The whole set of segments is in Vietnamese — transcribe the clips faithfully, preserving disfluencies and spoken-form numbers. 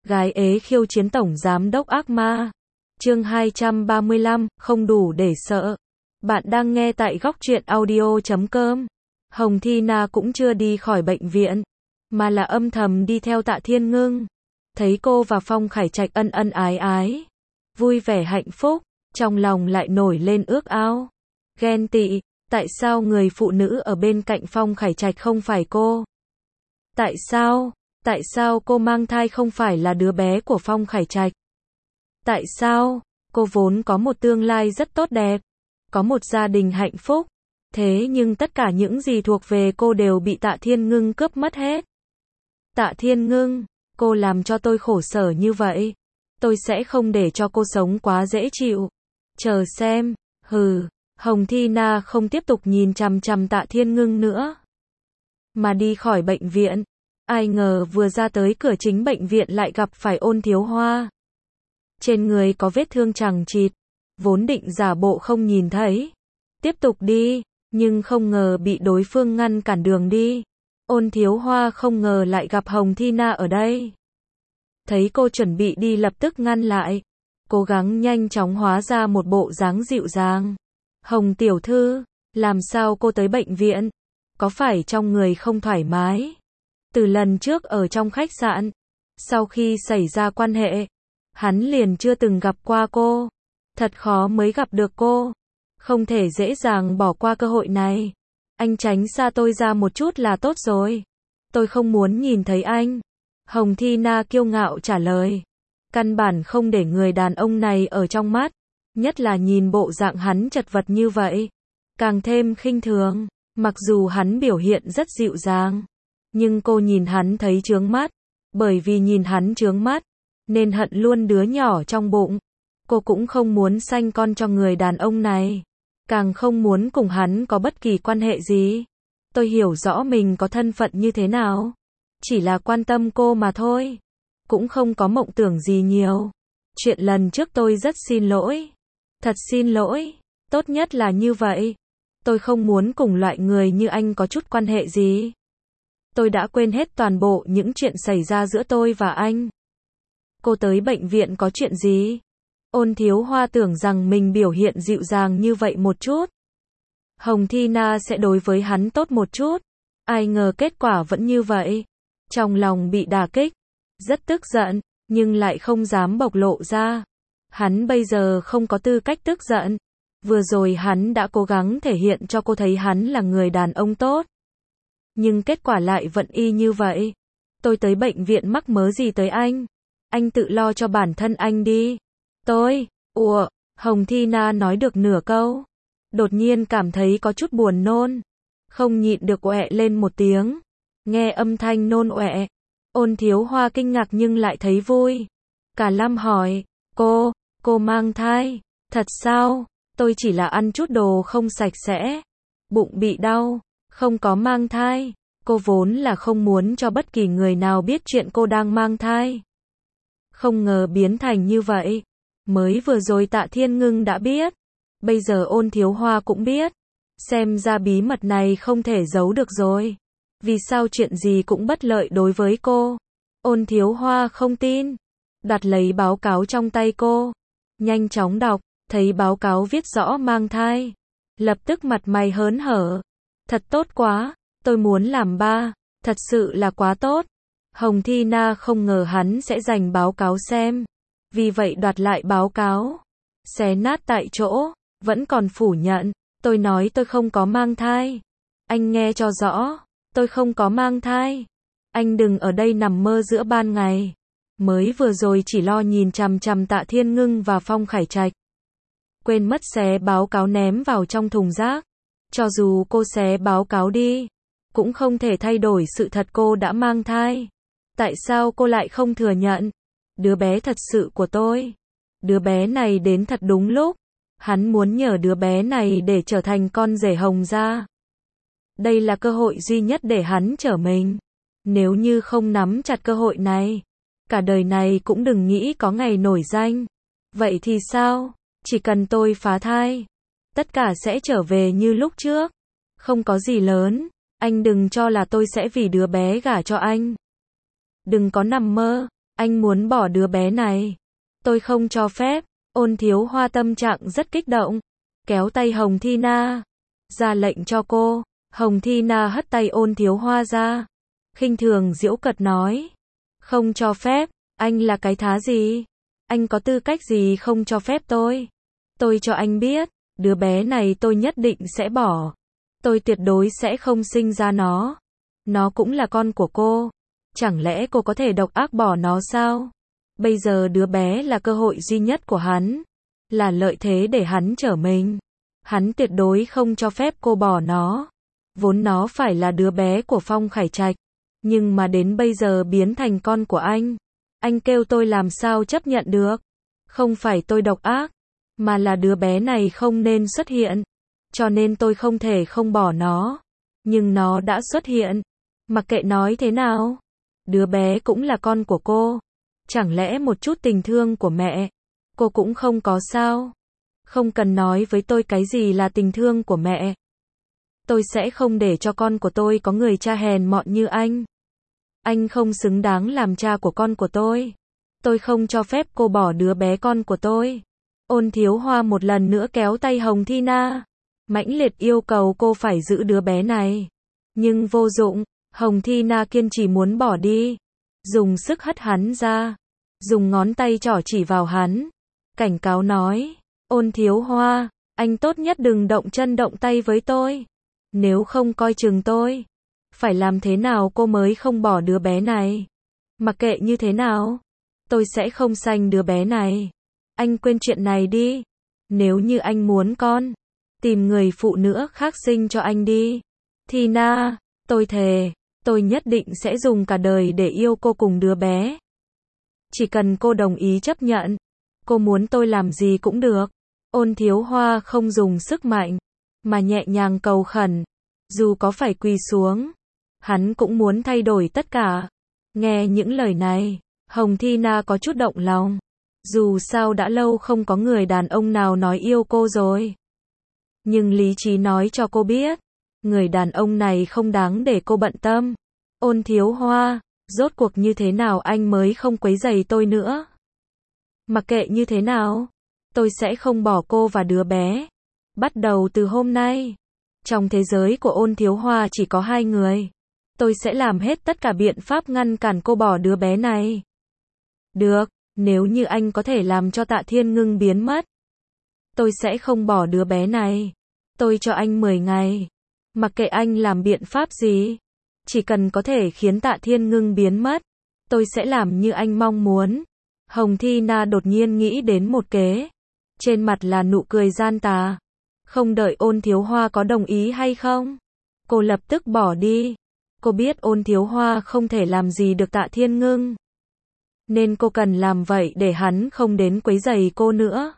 Gái ế khiêu chiến tổng giám đốc ác ma. Chương hai trăm ba mươi lăm, không đủ để sợ. Bạn đang nghe tại góc truyện audio chấm com. Hồng Thi Na cũng chưa đi khỏi bệnh viện, mà là âm thầm đi theo Tạ Thiên Ngưng. Thấy cô và Phong Khải Trạch ân ân ái ái, vui vẻ hạnh phúc, trong lòng lại nổi lên ước ao, ghen tị. Tại sao người phụ nữ ở bên cạnh Phong Khải Trạch không phải cô? Tại sao? Tại sao cô mang thai không phải là đứa bé của Phong Khải Trạch? Tại sao? Cô vốn có một tương lai rất tốt đẹp, có một gia đình hạnh phúc, thế nhưng tất cả những gì thuộc về cô đều bị Tạ Thiên Ngưng cướp mất hết. Tạ Thiên Ngưng, cô làm cho tôi khổ sở như vậy, tôi sẽ không để cho cô sống quá dễ chịu. Chờ xem. Hừ. Hồng Thi Na không tiếp tục nhìn chằm chằm Tạ Thiên Ngưng nữa, mà đi khỏi bệnh viện. Ai ngờ vừa ra tới cửa chính bệnh viện lại gặp phải Ôn Thiếu Hoa. Trên người có vết thương chằng chịt, vốn định giả bộ không nhìn thấy, tiếp tục đi, nhưng không ngờ bị đối phương ngăn cản đường đi. Ôn Thiếu Hoa không ngờ lại gặp Hồng Thi Na ở đây. Thấy cô chuẩn bị đi lập tức ngăn lại, cố gắng nhanh chóng hóa ra một bộ dáng dịu dàng. Hồng tiểu thư, làm sao cô tới bệnh viện? Có phải trong người không thoải mái? Từ lần trước ở trong khách sạn, sau khi xảy ra quan hệ, hắn liền chưa từng gặp qua cô. Thật khó mới gặp được cô. Không thể dễ dàng bỏ qua cơ hội này. Anh tránh xa tôi ra một chút là tốt rồi. Tôi không muốn nhìn thấy anh. Hồng Thi Na kiêu ngạo trả lời. Căn bản không để người đàn ông này ở trong mắt. Nhất là nhìn bộ dạng hắn chật vật như vậy, càng thêm khinh thường. Mặc dù hắn biểu hiện rất dịu dàng, nhưng cô nhìn hắn thấy chướng mắt. Bởi vì nhìn hắn chướng mắt, nên hận luôn đứa nhỏ trong bụng. Cô cũng không muốn sanh con cho người đàn ông này, càng không muốn cùng hắn có bất kỳ quan hệ gì. Tôi hiểu rõ mình có thân phận như thế nào, chỉ là quan tâm cô mà thôi, cũng không có mộng tưởng gì nhiều. Chuyện lần trước tôi rất xin lỗi. Thật xin lỗi, tốt nhất là như vậy. Tôi không muốn cùng loại người như anh có chút quan hệ gì. Tôi đã quên hết toàn bộ những chuyện xảy ra giữa tôi và anh. Cô tới bệnh viện có chuyện gì? Ôn Thiếu Hoa tưởng rằng mình biểu hiện dịu dàng như vậy một chút, Hồng Thi Na sẽ đối với hắn tốt một chút. Ai ngờ kết quả vẫn như vậy. Trong lòng bị đả kích, rất tức giận, nhưng lại không dám bộc lộ ra. Hắn bây giờ không có tư cách tức giận. Vừa rồi hắn đã cố gắng thể hiện cho cô thấy hắn là người đàn ông tốt, nhưng kết quả lại vẫn y như vậy. Tôi tới bệnh viện mắc mớ gì tới anh? Anh tự lo cho bản thân anh đi. Tôi, ủa, Hồng Thi Na nói được nửa câu, đột nhiên cảm thấy có chút buồn nôn, không nhịn được oẹ lên một tiếng. Nghe âm thanh nôn oẹ, Ôn Thiếu Hoa kinh ngạc nhưng lại thấy vui. Cả Lâm hỏi, cô, cô mang thai, thật sao? Tôi chỉ là ăn chút đồ không sạch sẽ, bụng bị đau, không có mang thai. Cô vốn là không muốn cho bất kỳ người nào biết chuyện cô đang mang thai. Không ngờ biến thành như vậy. Mới vừa rồi Tạ Thiên Ngưng đã biết, bây giờ Ôn Thiếu Hoa cũng biết. Xem ra bí mật này không thể giấu được rồi. Vì sao chuyện gì cũng bất lợi đối với cô? Ôn Thiếu Hoa không tin, đặt lấy báo cáo trong tay cô, nhanh chóng đọc, thấy báo cáo viết rõ mang thai, lập tức mặt mày hớn hở. Thật tốt quá, tôi muốn làm ba, thật sự là quá tốt. Hồng Thi Na không ngờ hắn sẽ dành báo cáo xem, vì vậy đoạt lại báo cáo, xé nát tại chỗ, vẫn còn phủ nhận. Tôi nói tôi không có mang thai. Anh nghe cho rõ, tôi không có mang thai. Anh đừng ở đây nằm mơ giữa ban ngày. Mới vừa rồi chỉ lo nhìn chằm chằm Tạ Thiên Ngưng và Phong Khải Trạch, quên mất xé báo cáo ném vào trong thùng rác. Cho dù cô xé báo cáo đi, cũng không thể thay đổi sự thật cô đã mang thai. Tại sao cô lại không thừa nhận? Đứa bé thật sự của tôi. Đứa bé này đến thật đúng lúc. Hắn muốn nhờ đứa bé này để trở thành con rể Hồng gia. Đây là cơ hội duy nhất để hắn trở mình. Nếu như không nắm chặt cơ hội này, cả đời này cũng đừng nghĩ có ngày nổi danh. Vậy thì sao? Chỉ cần tôi phá thai, tất cả sẽ trở về như lúc trước. Không có gì lớn. Anh đừng cho là tôi sẽ vì đứa bé gả cho anh. Đừng có nằm mơ. Anh muốn bỏ đứa bé này. Tôi không cho phép. Ôn Thiếu Hoa tâm trạng rất kích động. Kéo tay Hồng Thi Na. Ra lệnh cho cô. Hồng Thi Na hất tay Ôn Thiếu Hoa ra. Khinh thường giễu cợt nói. Không cho phép. Anh là cái thá gì? Anh có tư cách gì không cho phép tôi? Tôi cho anh biết. Đứa bé này tôi nhất định sẽ bỏ. Tôi tuyệt đối sẽ không sinh ra nó. Nó cũng là con của cô. Chẳng lẽ cô có thể độc ác bỏ nó sao? Bây giờ đứa bé là cơ hội duy nhất của hắn. Là lợi thế để hắn trở mình. Hắn tuyệt đối không cho phép cô bỏ nó. Vốn nó phải là đứa bé của Phong Khải Trạch. Nhưng mà đến bây giờ biến thành con của anh. Anh kêu tôi làm sao chấp nhận được. Không phải tôi độc ác. Mà là đứa bé này không nên xuất hiện. Cho nên tôi không thể không bỏ nó. Nhưng nó đã xuất hiện. Mặc kệ nói thế nào. Đứa bé cũng là con của cô. Chẳng lẽ một chút tình thương của mẹ cô cũng không có sao? Không cần nói với tôi cái gì là tình thương của mẹ. Tôi sẽ không để cho con của tôi có người cha hèn mọn như anh. Anh không xứng đáng làm cha của con của tôi. Tôi không cho phép cô bỏ đứa bé con của tôi. Ôn Thiếu Hoa một lần nữa kéo tay Hồng Thi Na. Mãnh liệt yêu cầu cô phải giữ đứa bé này. Nhưng vô dụng. Hồng Thi Na kiên trì muốn bỏ đi. Dùng sức hất hắn ra. Dùng ngón tay trỏ chỉ vào hắn. Cảnh cáo nói. Ôn Thiếu Hoa, anh tốt nhất đừng động chân động tay với tôi. Nếu không coi chừng tôi. Phải làm thế nào cô mới không bỏ đứa bé này? Mặc kệ như thế nào. Tôi sẽ không sanh đứa bé này. Anh quên chuyện này đi. Nếu như anh muốn con. Tìm người phụ nữ khác sinh cho anh đi. Thi Na, tôi thề. Tôi nhất định sẽ dùng cả đời để yêu cô cùng đứa bé. Chỉ cần cô đồng ý chấp nhận. Cô muốn tôi làm gì cũng được. Ôn Thiếu Hoa không dùng sức mạnh. Mà nhẹ nhàng cầu khẩn. Dù có phải quỳ xuống. Hắn cũng muốn thay đổi tất cả. Nghe những lời này. Hồng Thi Na có chút động lòng. Dù sao đã lâu không có người đàn ông nào nói yêu cô rồi. Nhưng lý trí nói cho cô biết. Người đàn ông này không đáng để cô bận tâm. Ôn Thiếu Hoa, rốt cuộc như thế nào anh mới không quấy rầy tôi nữa? Mặc kệ như thế nào, tôi sẽ không bỏ cô và đứa bé. Bắt đầu từ hôm nay, trong thế giới của Ôn Thiếu Hoa chỉ có hai người. Tôi sẽ làm hết tất cả biện pháp ngăn cản cô bỏ đứa bé này. Được, nếu như anh có thể làm cho Tạ Thiên Ngưng biến mất. Tôi sẽ không bỏ đứa bé này. Tôi cho anh mười ngày. Mặc kệ anh làm biện pháp gì. Chỉ cần có thể khiến Tạ Thiên Ngưng biến mất. Tôi sẽ làm như anh mong muốn. Hồng Thi Na đột nhiên nghĩ đến một kế. Trên mặt là nụ cười gian tà. Không đợi Ôn Thiếu Hoa có đồng ý hay không. Cô lập tức bỏ đi. Cô biết Ôn Thiếu Hoa không thể làm gì được Tạ Thiên Ngưng. Nên cô cần làm vậy để hắn không đến quấy rầy cô nữa.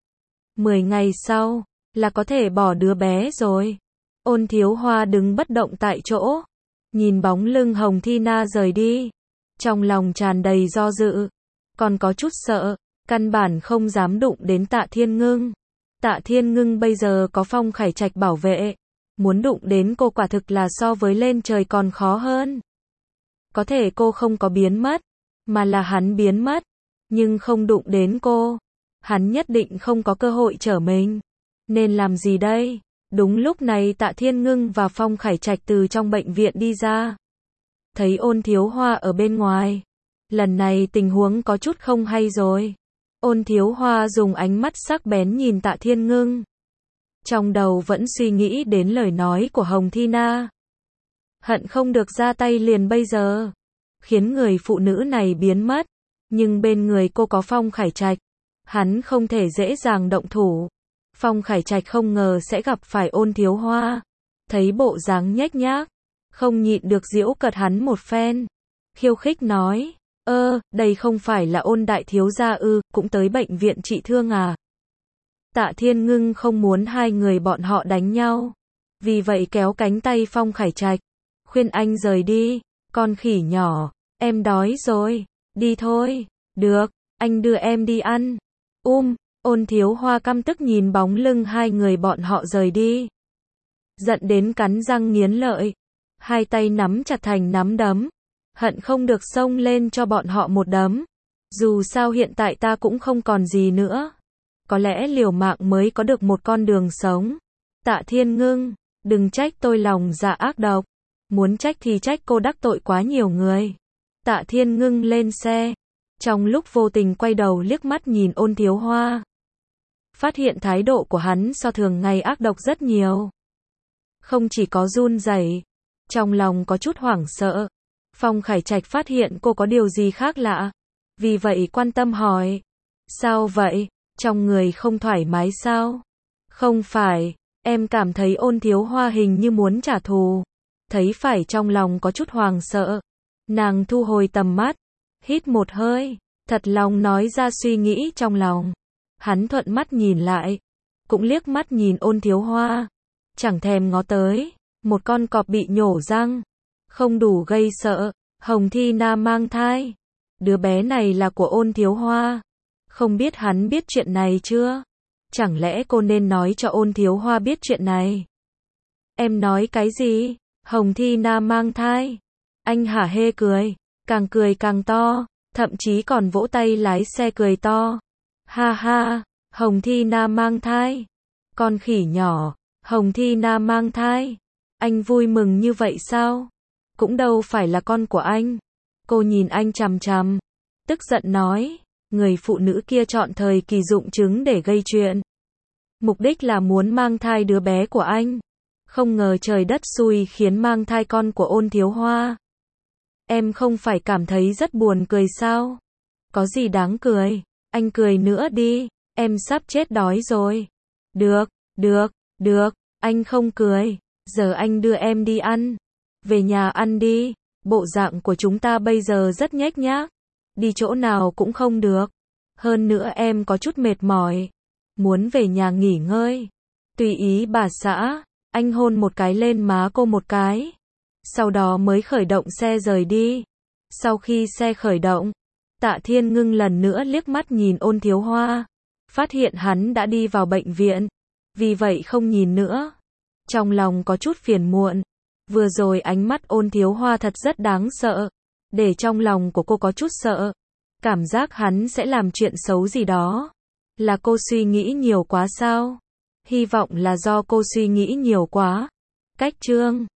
Mười ngày sau, là có thể bỏ đứa bé rồi. Ôn Thiếu Hoa đứng bất động tại chỗ. Nhìn bóng lưng Hồng Thi Na rời đi. Trong lòng tràn đầy do dự. Còn có chút sợ. Căn bản không dám đụng đến Tạ Thiên Ngưng. Tạ Thiên Ngưng bây giờ có Phong Khải Trạch bảo vệ. Muốn đụng đến cô quả thực là so với lên trời còn khó hơn. Có thể cô không có biến mất. Mà là hắn biến mất. Nhưng không đụng đến cô. Hắn nhất định không có cơ hội trở mình. Nên làm gì đây? Đúng lúc này Tạ Thiên Ngưng và Phong Khải Trạch từ trong bệnh viện đi ra. Thấy Ôn Thiếu Hoa ở bên ngoài. Lần này tình huống có chút không hay rồi. Ôn Thiếu Hoa dùng ánh mắt sắc bén nhìn Tạ Thiên Ngưng. Trong đầu vẫn suy nghĩ đến lời nói của Hồng Thi Na. Hận không được ra tay liền bây giờ. Khiến người phụ nữ này biến mất. Nhưng bên người cô có Phong Khải Trạch. Hắn không thể dễ dàng động thủ. Phong Khải Trạch không ngờ sẽ gặp phải Ôn Thiếu Hoa. Thấy bộ dáng nhếch nhác. Không nhịn được giễu cợt hắn một phen. Khiêu khích nói. Ơ, đây không phải là Ôn đại thiếu gia ư, cũng tới bệnh viện trị thương à. Tạ Thiên Ngưng không muốn hai người bọn họ đánh nhau. Vì vậy kéo cánh tay Phong Khải Trạch. Khuyên anh rời đi. Con khỉ nhỏ, em đói rồi. Đi thôi. Được, anh đưa em đi ăn. Um, Ôn Thiếu Hoa căm tức nhìn bóng lưng hai người bọn họ rời đi. Giận đến cắn răng nghiến lợi. Hai tay nắm chặt thành nắm đấm. Hận không được xông lên cho bọn họ một đấm. Dù sao hiện tại ta cũng không còn gì nữa. Có lẽ liều mạng mới có được một con đường sống. Tạ Thiên Ngưng, đừng trách tôi lòng dạ ác độc. Muốn trách thì trách cô đắc tội quá nhiều người. Tạ Thiên Ngưng lên xe. Trong lúc vô tình quay đầu liếc mắt nhìn Ôn Thiếu Hoa. Phát hiện thái độ của hắn so thường ngày ác độc rất nhiều. Không chỉ có run rẩy, trong lòng có chút hoảng sợ. Phong Khải Trạch phát hiện cô có điều gì khác lạ. Vì vậy quan tâm hỏi. Sao vậy? Trong người không thoải mái sao? Không phải, em cảm thấy Ôn Thiếu Hoa hình như muốn trả thù. Thấy phải trong lòng có chút hoàng sợ. Nàng thu hồi tầm mắt, hít một hơi, thật lòng nói ra suy nghĩ trong lòng. Hắn thuận mắt nhìn lại, cũng liếc mắt nhìn Ôn Thiếu Hoa. Chẳng thèm ngó tới, một con cọp bị nhổ răng. Không đủ gây sợ, Hồng Thi Na mang thai. Đứa bé này là của Ôn Thiếu Hoa. Không biết hắn biết chuyện này chưa? Chẳng lẽ cô nên nói cho Ôn Thiếu Hoa biết chuyện này? Em nói cái gì? Hồng Thi Na mang thai. Anh hả hê cười, càng cười càng to, thậm chí còn vỗ tay lái xe cười to. Ha ha, Hồng Thi Na mang thai. Con khỉ nhỏ, Hồng Thi Na mang thai. Anh vui mừng như vậy sao? Cũng đâu phải là con của anh. Cô nhìn anh chằm chằm, tức giận nói, người phụ nữ kia chọn thời kỳ dụng trứng để gây chuyện. Mục đích là muốn mang thai đứa bé của anh. Không ngờ trời đất xui khiến mang thai con của Ôn Thiếu Hoa. Em không phải cảm thấy rất buồn cười sao? Có gì đáng cười? Anh cười nữa đi, em sắp chết đói rồi. Được, được, được, anh không cười. Giờ anh đưa em đi ăn. Về nhà ăn đi, bộ dạng của chúng ta bây giờ rất nhếch nhác. Đi chỗ nào cũng không được. Hơn nữa em có chút mệt mỏi. Muốn về nhà nghỉ ngơi. Tùy ý bà xã, anh hôn một cái lên má cô một cái. Sau đó mới khởi động xe rời đi. Sau khi xe khởi động, Tạ Thiên Ngưng lần nữa liếc mắt nhìn Ôn Thiếu Hoa. Phát hiện hắn đã đi vào bệnh viện. Vì vậy không nhìn nữa. Trong lòng có chút phiền muộn. Vừa rồi ánh mắt Ôn Thiếu Hoa thật rất đáng sợ. Để trong lòng của cô có chút sợ. Cảm giác hắn sẽ làm chuyện xấu gì đó. Là cô suy nghĩ nhiều quá sao? Hy vọng là do cô suy nghĩ nhiều quá. Cách chương